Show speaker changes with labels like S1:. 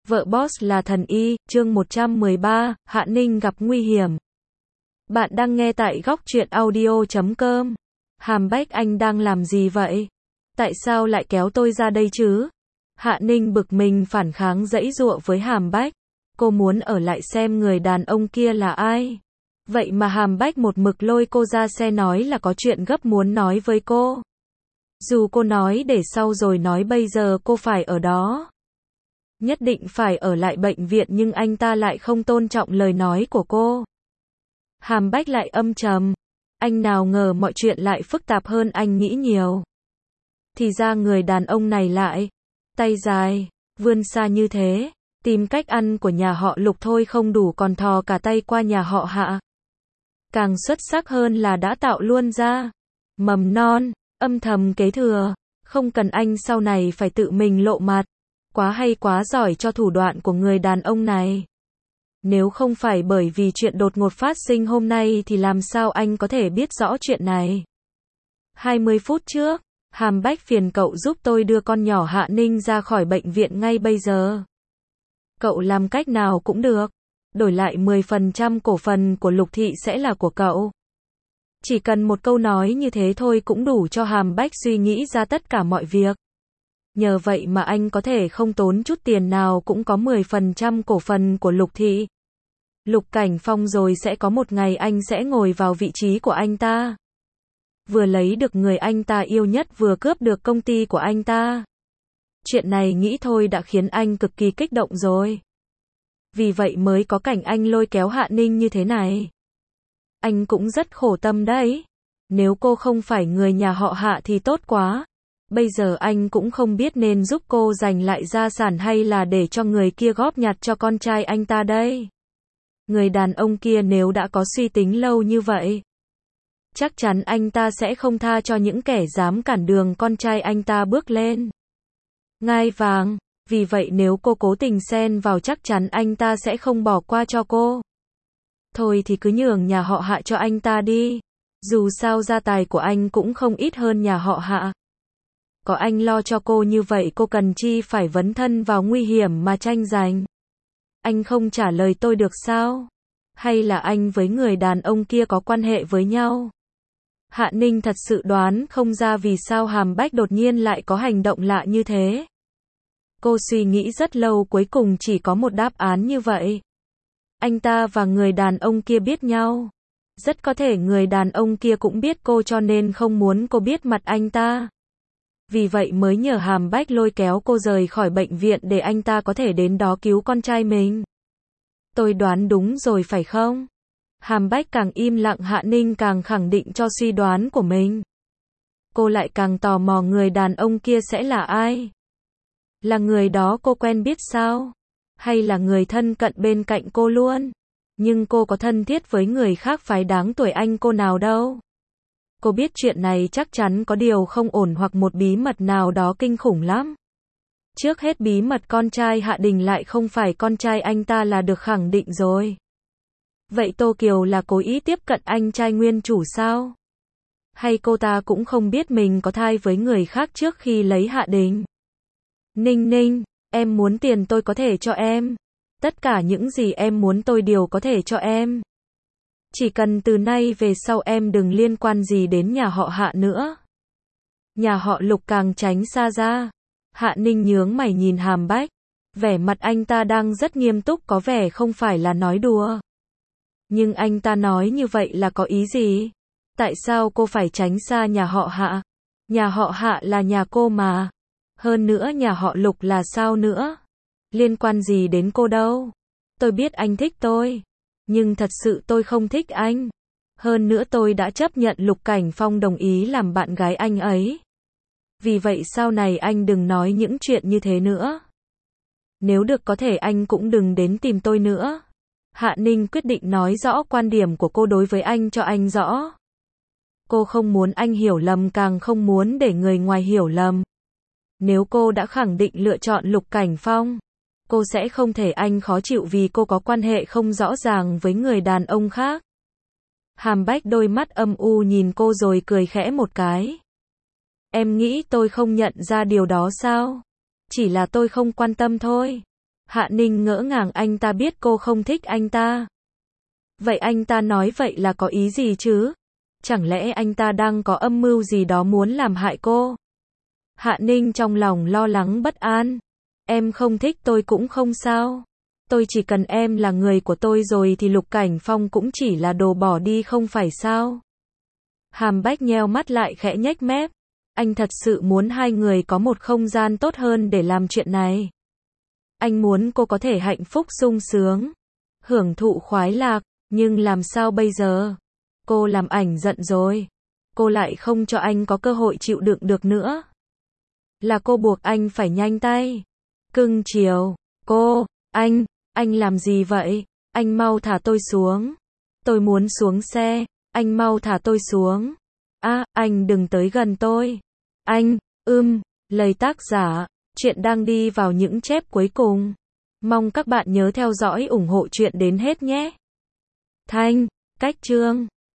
S1: Vợ boss là thần y, chương 113, Hạ Ninh gặp nguy hiểm. Bạn đang nghe tại góc truyện audio.com. Hàm Bách, anh đang làm gì vậy? Tại sao lại kéo tôi ra đây chứ? Hạ Ninh bực mình phản kháng giãy giụa với Hàm Bách. Cô muốn ở lại xem người đàn ông kia là ai. Vậy mà Hàm Bách một mực lôi cô ra xe nói là có chuyện gấp muốn nói với cô. Dù cô nói để sau rồi nói bây giờ cô phải ở đó. Nhất định phải ở lại bệnh viện nhưng anh ta lại không tôn trọng lời nói của cô. Hàm Bách lại âm trầm. Anh nào ngờ mọi chuyện lại phức tạp hơn anh nghĩ nhiều. Thì ra người đàn ông này lại tay dài, vươn xa như thế, tìm cách ăn của nhà họ Lục thôi không đủ còn thò cả tay qua nhà họ Hạ. Càng xuất sắc hơn là đã tạo luôn ra mầm non, âm thầm kế thừa, không cần anh sau này phải tự mình lộ mặt. Quá hay quá giỏi cho thủ đoạn của người đàn ông này. Nếu không phải bởi vì chuyện đột ngột phát sinh hôm nay thì làm sao anh có thể biết rõ chuyện này. 20 phút trước, Hàm Bách phiền cậu giúp tôi đưa con nhỏ Hạ Ninh ra khỏi bệnh viện ngay bây giờ. Cậu làm cách nào cũng được. Đổi lại 10% cổ phần của Lục Thị sẽ là của cậu. Chỉ cần một câu nói như thế thôi cũng đủ cho Hàm Bách suy nghĩ ra tất cả mọi việc. Nhờ vậy mà anh có thể không tốn chút tiền nào cũng có 10% cổ phần của Lục Thị. Lục Cảnh Phong rồi sẽ có một ngày anh sẽ ngồi vào vị trí của anh ta. Vừa lấy được người anh ta yêu nhất vừa cướp được công ty của anh ta. Chuyện này nghĩ thôi đã khiến anh cực kỳ kích động rồi. Vì vậy mới có cảnh anh lôi kéo Hạ Ninh như thế này. Anh cũng rất khổ tâm đấy. Nếu cô không phải người nhà họ Hạ thì tốt quá. Bây giờ anh cũng không biết nên giúp cô giành lại gia sản hay là để cho người kia góp nhặt cho con trai anh ta đây. Người đàn ông kia nếu đã có suy tính lâu như vậy, chắc chắn anh ta sẽ không tha cho những kẻ dám cản đường con trai anh ta bước lên ngai vàng. Vì vậy nếu cô cố tình xen vào chắc chắn anh ta sẽ không bỏ qua cho cô. Thôi thì cứ nhường nhà họ Hạ cho anh ta đi. Dù sao gia tài của anh cũng không ít hơn nhà họ Hạ. Có anh lo cho cô như vậy cô cần chi phải vấn thân vào nguy hiểm mà tranh giành. Anh không trả lời tôi được sao? Hay là anh với người đàn ông kia có quan hệ với nhau? Hạ Ninh thật sự đoán không ra vì sao Hàm Bách đột nhiên lại có hành động lạ như thế. Cô suy nghĩ rất lâu cuối cùng chỉ có một đáp án như vậy. Anh ta và người đàn ông kia biết nhau. Rất có thể người đàn ông kia cũng biết cô cho nên không muốn cô biết mặt anh ta. Vì vậy mới nhờ Hàm Bách lôi kéo cô rời khỏi bệnh viện để anh ta có thể đến đó cứu con trai mình. Tôi đoán đúng rồi phải không? Hàm Bách càng im lặng Hạ Ninh càng khẳng định cho suy đoán của mình. Cô lại càng tò mò người đàn ông kia sẽ là ai? Là người đó cô quen biết sao? Hay là người thân cận bên cạnh cô luôn? Nhưng cô có thân thiết với người khác phái đáng tuổi anh cô nào đâu. Cô biết chuyện này chắc chắn có điều không ổn hoặc một bí mật nào đó kinh khủng lắm. Trước hết bí mật con trai Hạ Đình lại không phải con trai anh ta là được khẳng định rồi. Vậy Tô Kiều là cố ý tiếp cận anh trai nguyên chủ sao? Hay cô ta cũng không biết mình có thai với người khác trước khi lấy Hạ Đình? Ninh Ninh, em muốn tiền tôi có thể cho em. Tất cả những gì em muốn tôi đều có thể cho em. Chỉ cần từ nay về sau em đừng liên quan gì đến nhà họ Hạ nữa. Nhà họ Lục càng tránh xa ra. Hạ Ninh nhướng mày nhìn Hàm Bách. Vẻ mặt anh ta đang rất nghiêm túc có vẻ không phải là nói đùa. Nhưng anh ta nói như vậy là có ý gì? Tại sao cô phải tránh xa nhà họ Hạ? Nhà họ Hạ là nhà cô mà. Hơn nữa nhà họ Lục là sao nữa? Liên quan gì đến cô đâu? Tôi biết anh thích tôi. Nhưng thật sự tôi không thích anh. Hơn nữa tôi đã chấp nhận Lục Cảnh Phong đồng ý làm bạn gái anh ấy. Vì vậy sau này anh đừng nói những chuyện như thế nữa. Nếu được có thể anh cũng đừng đến tìm tôi nữa. Hạ Ninh quyết định nói rõ quan điểm của cô đối với anh cho anh rõ. Cô không muốn anh hiểu lầm càng không muốn để người ngoài hiểu lầm. Nếu cô đã khẳng định lựa chọn Lục Cảnh Phong, cô sẽ không thể anh khó chịu vì cô có quan hệ không rõ ràng với người đàn ông khác. Hàm Bách đôi mắt âm u nhìn cô rồi cười khẽ một cái. Em nghĩ tôi không nhận ra điều đó sao? Chỉ là tôi không quan tâm thôi. Hạ Ninh ngỡ ngàng, anh ta biết cô không thích anh ta. Vậy anh ta nói vậy là có ý gì chứ? Chẳng lẽ anh ta đang có âm mưu gì đó muốn làm hại cô? Hạ Ninh trong lòng lo lắng bất an. Em không thích tôi cũng không sao. Tôi chỉ cần em là người của tôi rồi thì Lục Cảnh Phong cũng chỉ là đồ bỏ đi không phải sao? Hàm Bách nheo mắt lại khẽ nhếch mép. Anh thật sự muốn hai người có một không gian tốt hơn để làm chuyện này. Anh muốn cô có thể hạnh phúc sung sướng, hưởng thụ khoái lạc, nhưng làm sao bây giờ? Cô làm ảnh giận rồi. Cô lại không cho anh có cơ hội chịu đựng được nữa. Là cô buộc anh phải nhanh tay. Cưng chiều. Cô, anh làm gì vậy? Anh mau thả tôi xuống. Tôi muốn xuống xe. Anh mau thả tôi xuống. Anh đừng tới gần tôi. Anh, lời tác giả. Chuyện đang đi vào những chép cuối cùng. Mong các bạn nhớ theo dõi ủng hộ chuyện đến hết nhé. Thanh, cách chương.